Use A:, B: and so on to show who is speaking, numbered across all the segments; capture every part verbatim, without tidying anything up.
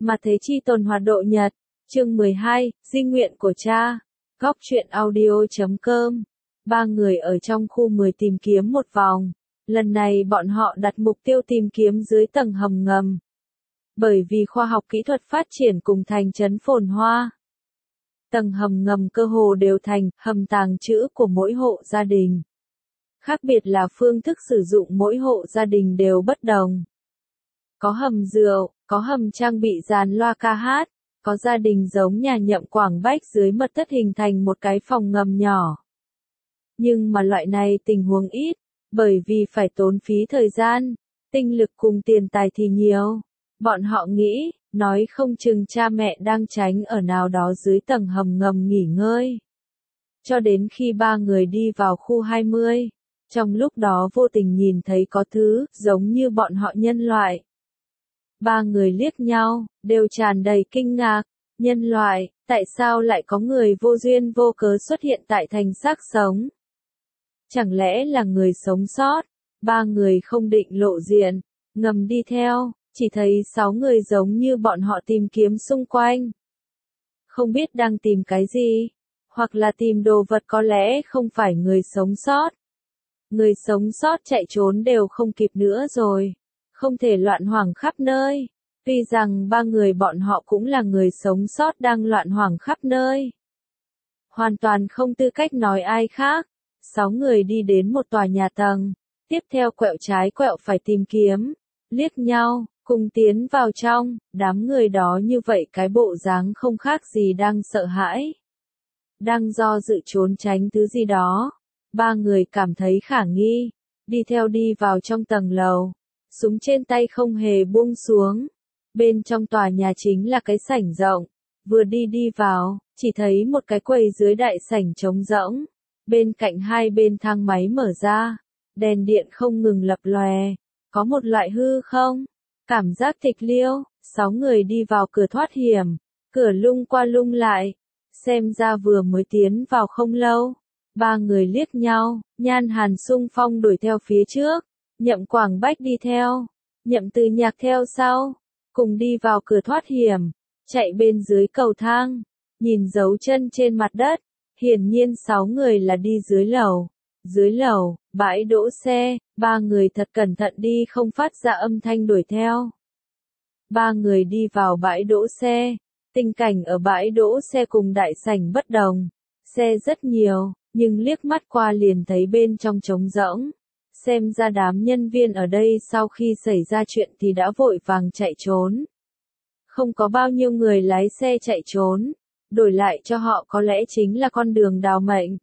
A: Mà thế chi tồn hoạt độ nhật, chương mười hai, di nguyện của cha, góc truyện audio chấm com. Ba người ở trong khu mười tìm kiếm một vòng. Lần này bọn họ đặt mục tiêu tìm kiếm dưới tầng hầm ngầm. Bởi vì khoa học kỹ thuật phát triển cùng thành trấn phồn hoa. Tầng hầm ngầm cơ hồ đều thành hầm tàng trữ của mỗi hộ gia đình. Khác biệt là phương thức sử dụng mỗi hộ gia đình đều bất đồng. Có hầm rượu, có hầm trang bị dàn loa ca hát, có gia đình giống nhà Nhậm Quảng Bách dưới mật thất hình thành một cái phòng ngầm nhỏ. Nhưng mà loại này tình huống ít, bởi vì phải tốn phí thời gian, tinh lực cùng tiền tài thì nhiều. Bọn họ nghĩ, nói không chừng cha mẹ đang tránh ở nào đó dưới tầng hầm ngầm nghỉ ngơi. Cho đến khi ba người đi vào khu hai mươi, trong lúc đó vô tình nhìn thấy có thứ giống như bọn họ nhân loại. Ba người liếc nhau, đều tràn đầy kinh ngạc. Nhân loại, tại sao lại có người vô duyên vô cớ xuất hiện tại thành xác sống? Chẳng lẽ là người sống sót? Ba người không định lộ diện, ngầm đi theo, chỉ thấy sáu người giống như bọn họ tìm kiếm xung quanh. Không biết đang tìm cái gì, hoặc là tìm đồ vật có lẽ không phải người sống sót. Người sống sót chạy trốn đều không kịp nữa rồi, không thể loạn hoảng khắp nơi. Tuy rằng ba người bọn họ cũng là người sống sót đang loạn hoảng khắp nơi. Hoàn toàn không tư cách nói ai khác. Sáu người đi đến một tòa nhà tầng, tiếp theo quẹo trái quẹo phải tìm kiếm, liếc nhau, cùng tiến vào trong, đám người đó như vậy cái bộ dáng không khác gì đang sợ hãi. Đang do dự trốn tránh thứ gì đó. Ba người cảm thấy khả nghi, đi theo đi vào trong tầng lầu, súng trên tay không hề buông xuống. Bên trong tòa nhà chính là cái sảnh rộng, vừa đi đi vào, chỉ thấy một cái quầy dưới đại sảnh trống rỗng, bên cạnh hai bên thang máy mở ra, đèn điện không ngừng lập lòe, có một loại hư không, cảm giác tịch liêu, sáu người đi vào cửa thoát hiểm, cửa lung qua lung lại, xem ra vừa mới tiến vào không lâu. Ba người liếc nhau, Nhan Hàn xung phong đuổi theo phía trước, Nhậm Quảng Bách đi theo, Nhậm Từ Nhạc theo sau, cùng đi vào cửa thoát hiểm, chạy bên dưới cầu thang, nhìn dấu chân trên mặt đất, hiển nhiên sáu người là đi dưới lầu. Dưới lầu, bãi đỗ xe, ba người thật cẩn thận đi không phát ra âm thanh đuổi theo. Ba người đi vào bãi đỗ xe, tình cảnh ở bãi đỗ xe cùng đại sảnh bất đồng, xe rất nhiều. Nhưng liếc mắt qua liền thấy bên trong trống rỗng. Xem ra đám nhân viên ở đây sau khi xảy ra chuyện thì đã vội vàng chạy trốn. Không có bao nhiêu người lái xe chạy trốn. Đổi lại cho họ có lẽ chính là con đường đào mệnh.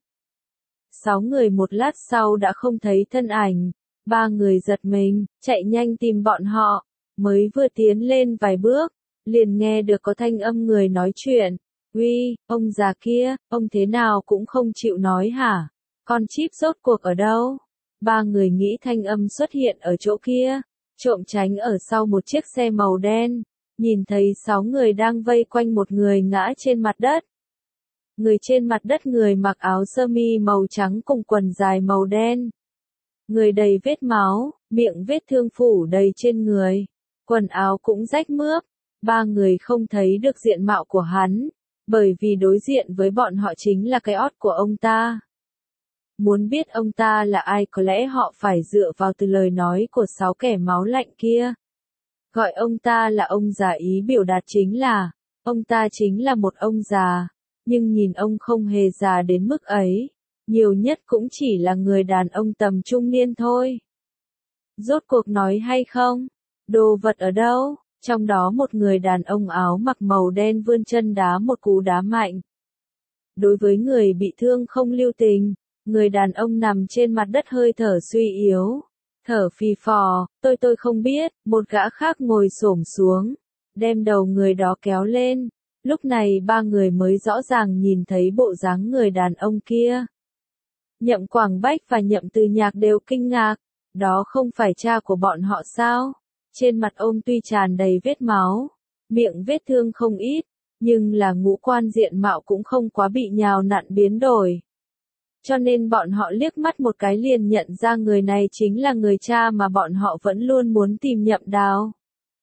A: Sáu người một lát sau đã không thấy thân ảnh. Ba người giật mình, chạy nhanh tìm bọn họ. Mới vừa tiến lên vài bước, liền nghe được có thanh âm người nói chuyện. Uy, ông già kia, ông thế nào cũng không chịu nói hả? Con chip rốt cuộc ở đâu? Ba người nghĩ thanh âm xuất hiện ở chỗ kia, trộm tránh ở sau một chiếc xe màu đen, nhìn thấy sáu người đang vây quanh một người ngã trên mặt đất. Người trên mặt đất người mặc áo sơ mi màu trắng cùng quần dài màu đen. Người đầy vết máu, miệng vết thương phủ đầy trên người, quần áo cũng rách mướp. Ba người không thấy được diện mạo của hắn. Bởi vì đối diện với bọn họ chính là cái ót của ông ta. Muốn biết ông ta là ai có lẽ họ phải dựa vào từ lời nói của sáu kẻ máu lạnh kia. Gọi ông ta là ông già ý biểu đạt chính là, ông ta chính là một ông già, nhưng nhìn ông không hề già đến mức ấy, nhiều nhất cũng chỉ là người đàn ông tầm trung niên thôi. Rốt cuộc nói hay không? Đồ vật ở đâu? Trong đó một người đàn ông áo mặc màu đen vươn chân đá một cú đá mạnh. Đối với người bị thương không lưu tình, người đàn ông nằm trên mặt đất hơi thở suy yếu, thở phì phò, tôi tôi không biết, một gã khác ngồi xổm xuống, đem đầu người đó kéo lên. Lúc này ba người mới rõ ràng nhìn thấy bộ dáng người đàn ông kia. Nhậm Quảng Bách và Nhậm Từ Nhạc đều kinh ngạc, đó không phải cha của bọn họ sao? Trên mặt ông tuy tràn đầy vết máu, miệng vết thương không ít, nhưng là ngũ quan diện mạo cũng không quá bị nhào nặn biến đổi. Cho nên bọn họ liếc mắt một cái liền nhận ra người này chính là người cha mà bọn họ vẫn luôn muốn tìm Nhậm Đào.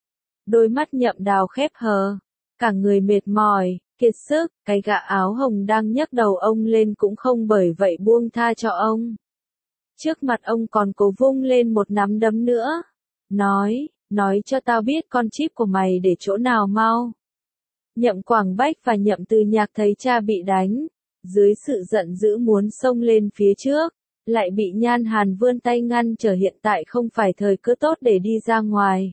A: Đôi mắt Nhậm Đào khép hờ, cả người mệt mỏi, kiệt sức, cái gã áo hồng đang nhấc đầu ông lên cũng không bởi vậy buông tha cho ông. Trước mặt ông còn cố vung lên một nắm đấm nữa. Nói, nói cho tao biết con chip của mày để chỗ nào mau. Nhậm Quảng Bách và Nhậm Từ Nhạc thấy cha bị đánh, dưới sự giận dữ muốn xông lên phía trước, lại bị Nhan Hàn vươn tay ngăn trở, hiện tại không phải thời cơ tốt để đi ra ngoài.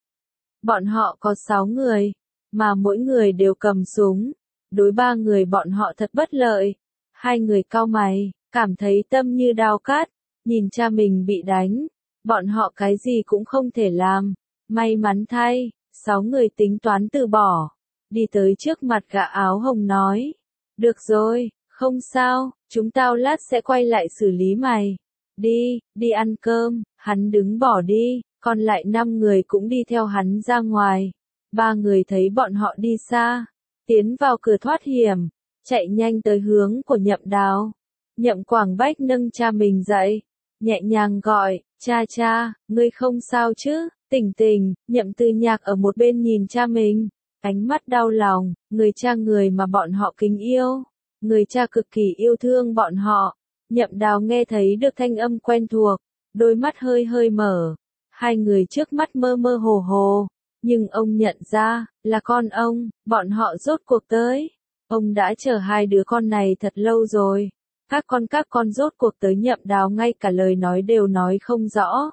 A: Bọn họ có sáu người, mà mỗi người đều cầm súng, đối ba người bọn họ thật bất lợi. Hai người cau mày, cảm thấy tâm như đao cắt, nhìn cha mình bị đánh, bọn họ cái gì cũng không thể làm. May mắn thay, sáu người tính toán từ bỏ, đi tới trước mặt gã áo hồng nói, được rồi, không sao, chúng tao lát sẽ quay lại xử lý mày. Đi, đi ăn cơm. Hắn đứng bỏ đi, còn lại năm người cũng đi theo hắn ra ngoài. Ba người thấy bọn họ đi xa, tiến vào cửa thoát hiểm, chạy nhanh tới hướng của Nhậm Đào. Nhậm Quảng Bách nâng cha mình dậy, nhẹ nhàng gọi, cha cha, ngươi không sao chứ? Tỉnh tỉnh. Nhậm Từ Nhạc ở một bên nhìn cha mình, ánh mắt đau lòng, người cha người mà bọn họ kính yêu, người cha cực kỳ yêu thương bọn họ. Nhậm Đào nghe thấy được thanh âm quen thuộc, đôi mắt hơi hơi mở, hai người trước mắt mơ mơ hồ hồ, nhưng ông nhận ra, là con ông, bọn họ rốt cuộc tới. Ông đã chờ hai đứa con này thật lâu rồi. Các con các con rốt cuộc tới. Nhậm Đào ngay cả lời nói đều nói không rõ.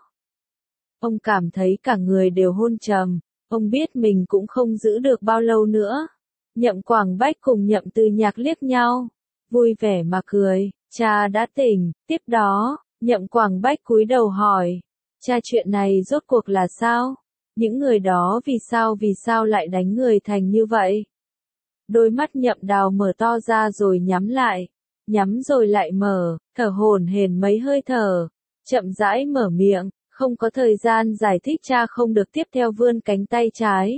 A: Ông cảm thấy cả người đều hôn trầm, ông biết mình cũng không giữ được bao lâu nữa. Nhậm Quảng Bách cùng Nhậm Từ Nhạc liếc nhau, vui vẻ mà cười, cha đã tỉnh. Tiếp đó, Nhậm Quảng Bách cúi đầu hỏi, cha chuyện này rốt cuộc là sao? Những người đó vì sao vì sao lại đánh người thành như vậy? Đôi mắt Nhậm Đào mở to ra rồi nhắm lại, nhắm rồi lại mở, thở hổn hển mấy hơi thở, chậm rãi mở miệng, không có thời gian giải thích. Cha không được. Tiếp theo vươn cánh tay trái.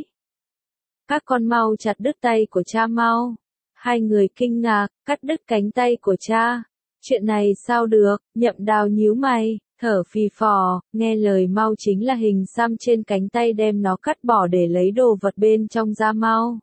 A: Các con mau chặt đứt tay của cha mau. Hai người kinh ngạc, cắt đứt cánh tay của cha. Chuyện này sao được? Nhậm Đào nhíu mày, thở phì phò, nghe lời mau chính là hình xăm trên cánh tay, đem nó cắt bỏ để lấy đồ vật bên trong ra mau.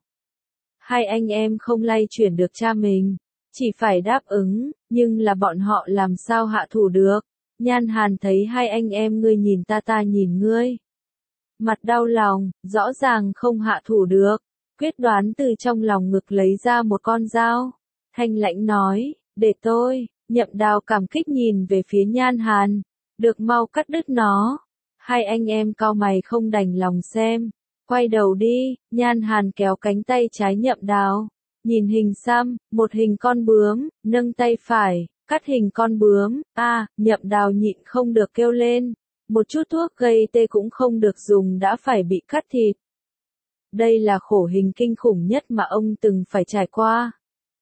A: Hai anh em không lay chuyển được cha mình, chỉ phải đáp ứng, nhưng là bọn họ làm sao hạ thủ được. Nhan Hàn thấy hai anh em ngươi nhìn ta ta nhìn ngươi, mặt đau lòng, rõ ràng không hạ thủ được, quyết đoán từ trong lòng ngực lấy ra một con dao, thanh lãnh nói, để tôi. Nhậm Đào cảm kích nhìn về phía Nhan Hàn, được mau cắt đứt nó. Hai anh em cau mày không đành lòng xem, quay đầu đi. Nhan Hàn kéo cánh tay trái Nhậm Đào, nhìn hình xăm, một hình con bướm, nâng tay phải, cắt hình con bướm. A, à, Nhậm Đào nhịn không được kêu lên, một chút thuốc gây tê cũng không được dùng đã phải bị cắt thịt. Đây là khổ hình kinh khủng nhất mà ông từng phải trải qua.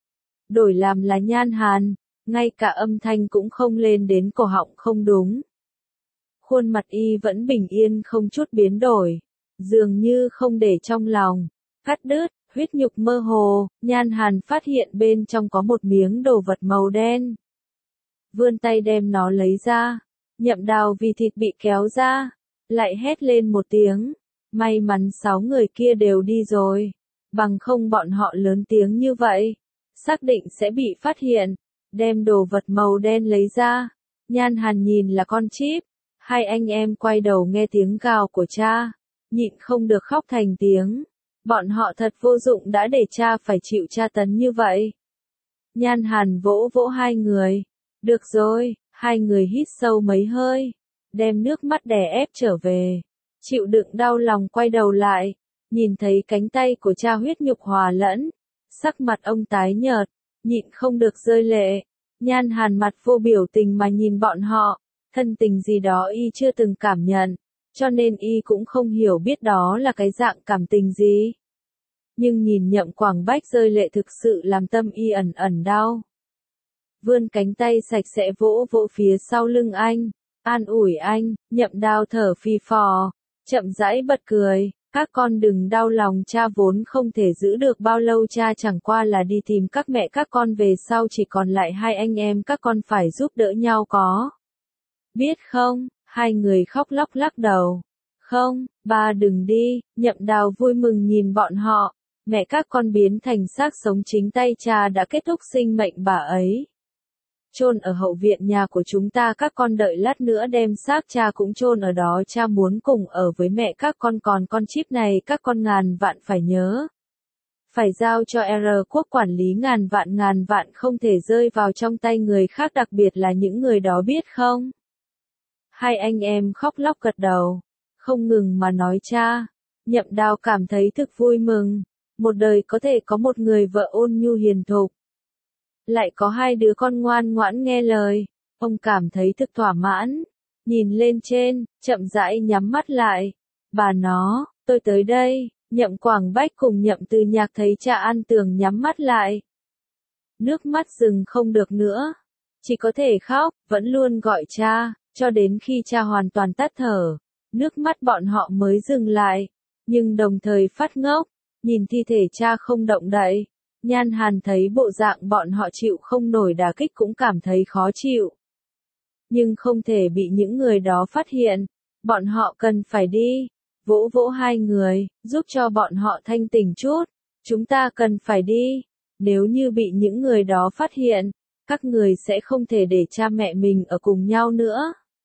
A: Đổi làm là Nhan Hàn, ngay cả âm thanh cũng không lên đến cổ họng không đúng. Khuôn mặt y vẫn bình yên không chút biến đổi, dường như không để trong lòng. Cắt đứt, huyết nhục mơ hồ, Nhan Hàn phát hiện bên trong có một miếng đồ vật màu đen. Vươn tay đem nó lấy ra, Nhậm Đào vì thịt bị kéo ra, lại hét lên một tiếng. May mắn sáu người kia đều đi rồi, bằng không bọn họ lớn tiếng như vậy, xác định sẽ bị phát hiện. Đem đồ vật màu đen lấy ra, Nhan Hàn nhìn là con chip. Hai anh em quay đầu nghe tiếng gào của cha, nhịn không được khóc thành tiếng. Bọn họ thật vô dụng đã để cha phải chịu tra tấn như vậy. Nhan Hàn vỗ vỗ hai người, được rồi. Hai người hít sâu mấy hơi, đem nước mắt đè ép trở về, chịu đựng đau lòng quay đầu lại, nhìn thấy cánh tay của cha huyết nhục hòa lẫn, sắc mặt ông tái nhợt, nhịn không được rơi lệ. Nhan Hàn mặt vô biểu tình mà nhìn bọn họ, thân tình gì đó y chưa từng cảm nhận, cho nên y cũng không hiểu biết đó là cái dạng cảm tình gì. Nhưng nhìn Nhậm Quảng Bách rơi lệ thực sự làm tâm y ẩn ẩn đau. Vươn cánh tay sạch sẽ vỗ vỗ phía sau lưng anh, an ủi anh. Nhậm Đào thở phì phò, chậm rãi bật cười, các con đừng đau lòng, cha vốn không thể giữ được bao lâu, cha chẳng qua là đi tìm các mẹ các con, về sau chỉ còn lại hai anh em các con phải giúp đỡ nhau có biết không? Hai người khóc lóc lắc đầu, Không, ba đừng đi, Nhậm Đào vui mừng nhìn bọn họ, mẹ các con biến thành xác sống chính tay cha đã kết thúc sinh mệnh bà ấy. Chôn ở hậu viện nhà của chúng ta, các con đợi lát nữa đem xác cha cũng chôn ở đó, cha muốn cùng ở với mẹ các con, còn con chip này các con ngàn vạn phải nhớ. Phải giao cho R quốc quản lý, ngàn vạn ngàn vạn không thể rơi vào trong tay người khác, đặc biệt là những người đó, biết không? Hai anh em khóc lóc gật đầu, không ngừng mà nói cha. Nhậm Đào cảm thấy thực vui mừng, một đời có thể có một người vợ ôn nhu hiền thục, lại có hai đứa con ngoan ngoãn nghe lời, ông cảm thấy thực thỏa mãn. Nhìn lên trên, chậm rãi nhắm mắt lại. Bà nó, tôi tới đây. Nhậm Quảng Bách cùng Nhậm Từ Nhạc thấy cha An Tường nhắm mắt lại, nước mắt dừng không được nữa, chỉ có thể khóc, vẫn luôn gọi cha, cho đến khi cha hoàn toàn tắt thở, nước mắt bọn họ mới dừng lại, nhưng đồng thời phát ngốc, nhìn thi thể cha không động đậy. Nhan Hàn thấy bộ dạng bọn họ chịu không nổi đả kích cũng cảm thấy khó chịu. Nhưng không thể bị những người đó phát hiện, bọn họ cần phải đi. Vỗ vỗ hai người, giúp cho bọn họ thanh tỉnh chút. Chúng ta cần phải đi. Nếu như bị những người đó phát hiện, các người sẽ không thể để cha mẹ mình ở cùng nhau nữa.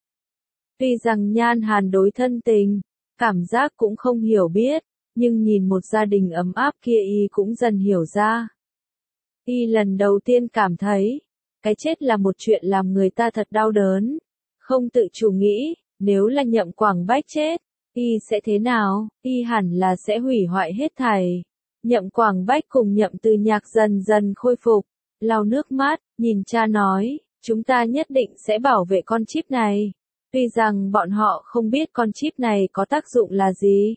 A: Tuy rằng Nhan Hàn đối thân tình, cảm giác cũng không hiểu biết, nhưng nhìn một gia đình ấm áp kia y cũng dần hiểu ra. Y lần đầu tiên cảm thấy, cái chết là một chuyện làm người ta thật đau đớn. Không tự chủ nghĩ, nếu là Nhậm Quảng Bách chết, y sẽ thế nào? Y hẳn là sẽ hủy hoại hết thảy. Nhậm Quảng Bách cùng Nhậm Từ Nhạc dần dần khôi phục, lau nước mắt, nhìn cha nói, chúng ta nhất định sẽ bảo vệ con chip này. Tuy rằng bọn họ không biết con chip này có tác dụng là gì.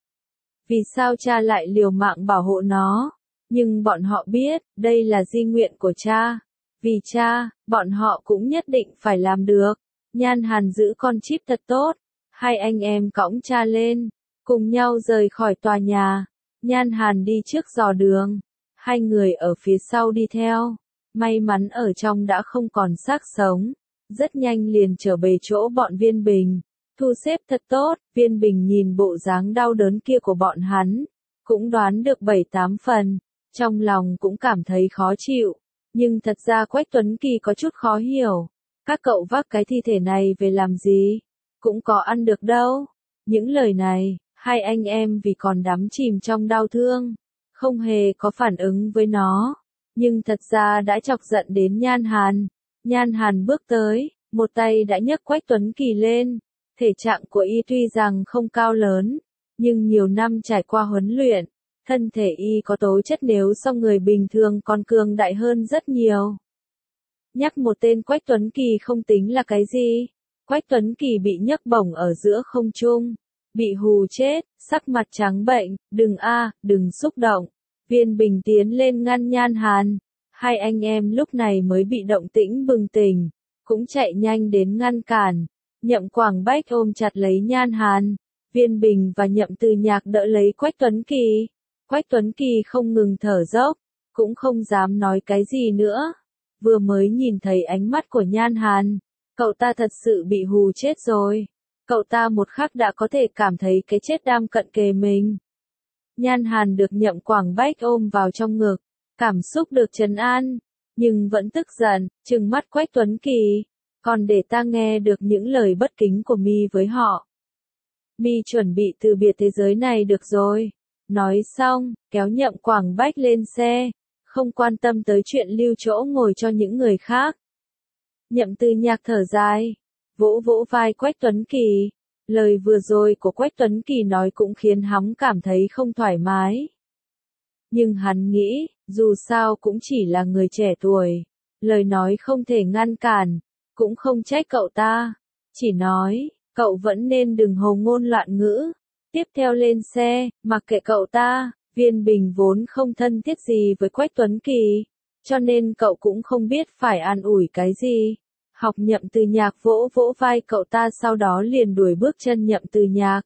A: Vì sao cha lại liều mạng bảo hộ nó? Nhưng bọn họ biết, đây là di nguyện của cha. Vì cha, bọn họ cũng nhất định phải làm được. Nhan Hàn giữ con chip thật tốt. Hai anh em cõng cha lên, cùng nhau rời khỏi tòa nhà. Nhan Hàn đi trước dò đường, hai người ở phía sau đi theo. May mắn ở trong đã không còn xác sống, rất nhanh liền trở về chỗ bọn Viên Bình. Thu xếp thật tốt, Viên Bình nhìn bộ dáng đau đớn kia của bọn hắn, cũng đoán được bảy tám phần, trong lòng cũng cảm thấy khó chịu. Nhưng thật ra Quách Tuấn Kỳ có chút khó hiểu, các cậu vác cái thi thể này về làm gì? Cũng có ăn được đâu. Những lời này, hai anh em vì còn đắm chìm trong đau thương, không hề có phản ứng với nó. Nhưng thật ra đã chọc giận đến Nhan Hàn. Nhan Hàn bước tới, một tay đã nhấc Quách Tuấn Kỳ lên. Thể trạng của y tuy rằng không cao lớn, nhưng nhiều năm trải qua huấn luyện, thân thể y có tố chất nếu so người bình thường còn cường đại hơn rất nhiều. Nhắc một tên Quách Tuấn Kỳ không tính là cái gì. Quách Tuấn Kỳ bị nhấc bổng ở giữa không trung, bị hù chết, sắc mặt trắng bệnh, đừng a, đừng xúc động. Viên Bình tiến lên ngăn Nhan Hàn, hai anh em lúc này mới bị động tĩnh bừng tỉnh, cũng chạy nhanh đến ngăn cản. Nhậm Quảng Bách ôm chặt lấy Nhan Hàn, Viên Bình và Nhậm Từ Nhạc đỡ lấy Quách Tuấn Kỳ. Quách Tuấn Kỳ không ngừng thở dốc, cũng không dám nói cái gì nữa. Vừa mới nhìn thấy ánh mắt của Nhan Hàn, cậu ta thật sự bị hù chết rồi. Cậu ta một khắc đã có thể cảm thấy cái chết đang cận kề mình. Nhan Hàn được Nhậm Quảng Bách ôm vào trong ngực, cảm xúc được trấn an, nhưng vẫn tức giận, trừng mắt Quách Tuấn Kỳ. Còn để ta nghe được những lời bất kính của mi với họ. Mi chuẩn bị từ biệt thế giới này được rồi. Nói xong, kéo Nhậm Quảng Bách lên xe, không quan tâm tới chuyện lưu chỗ ngồi cho những người khác. Nhậm Từ Nhạc thở dài, vỗ vỗ vai Quách Tuấn Kỳ. Lời vừa rồi của Quách Tuấn Kỳ nói cũng khiến hắn cảm thấy không thoải mái. Nhưng hắn nghĩ, dù sao cũng chỉ là người trẻ tuổi, lời nói không thể ngăn cản, cũng không trách cậu ta. Chỉ nói, cậu vẫn nên đừng hồ ngôn loạn ngữ. Tiếp theo lên xe, mặc kệ cậu ta. Viên Bình vốn không thân thiết gì với Quách Tuấn Kỳ, cho nên cậu cũng không biết phải an ủi cái gì. Học Nhậm Từ Nhạc vỗ vỗ vai cậu ta, sau đó liền đuổi bước chân Nhậm Từ Nhạc.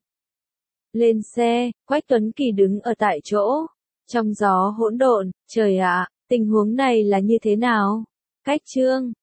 A: Lên xe, Quách Tuấn Kỳ đứng ở tại chỗ, trong gió hỗn độn. Trời ạ, tình huống này là như thế nào? Cách chương